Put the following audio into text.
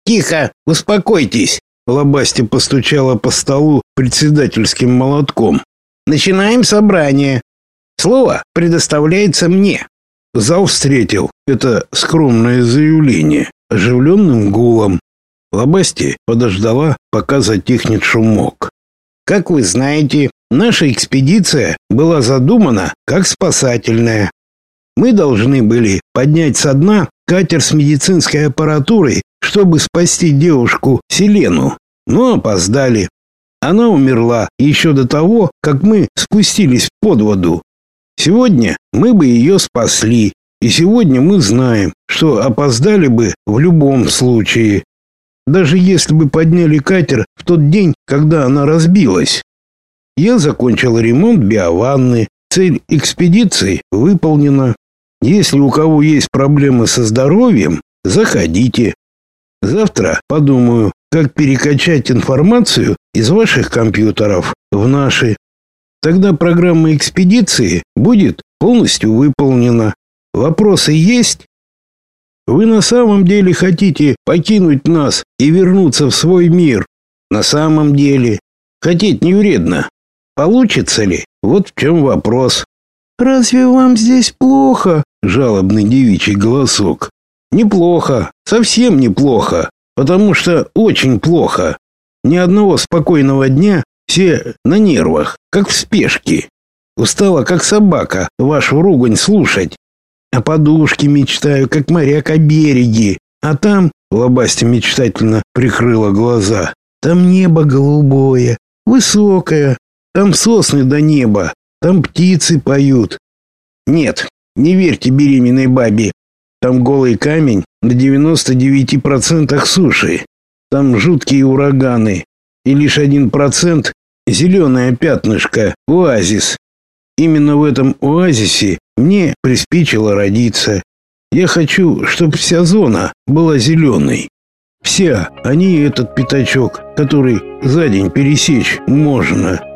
Тихо, успокойтесь. Лобасти постучала по столу председательским молотком. Начинаем собрание. Слово предоставляется мне. Зал встретил это скромное заявление оживленным гулом. Лобасти подождала, пока затихнет шумок. Как вы знаете, наша экспедиция была задумана как спасательная. Мы должны были поднять со дна катер с медицинской аппаратурой, чтобы спасти девушку Селену, но опоздали. Она умерла еще до того, как мы спустились под воду. Сегодня мы бы ее спасли, и сегодня мы знаем, что опоздали бы в любом случае. Даже если бы подняли катер в тот день, когда она разбилась. Я закончил ремонт биованны. Цель экспедиции выполнена. Если у кого есть проблемы со здоровьем, заходите. Завтра подумаю, как перекачать информацию из ваших компьютеров в наши. Тогда программа экспедиции будет полностью выполнена. Вопросы есть? Вы на самом деле хотите покинуть нас и вернуться в свой мир? На самом деле. Хотеть не вредно. Получится ли? Вот в чем вопрос. Разве вам здесь плохо? Жалобный девичий голосок. Неплохо, совсем неплохо, потому что очень плохо. Ни одного спокойного дня, все на нервах, как в спешке. Устала, как собака, вашу ругань слушать. О подушке мечтаю, как моряк о береге. А там, Лобасти мечтательно прикрыла глаза, там небо голубое, высокое, там сосны до неба, там птицы поют. Нет, не верьте беременной бабе. Там голый камень на 99% суши. Там жуткие ураганы. И лишь 1% зеленое пятнышко, оазис. Именно в этом оазисе мне приспичило родиться. Я хочу, чтобы вся зона была зеленой. Вся, а не этот пятачок, который за день пересечь можно.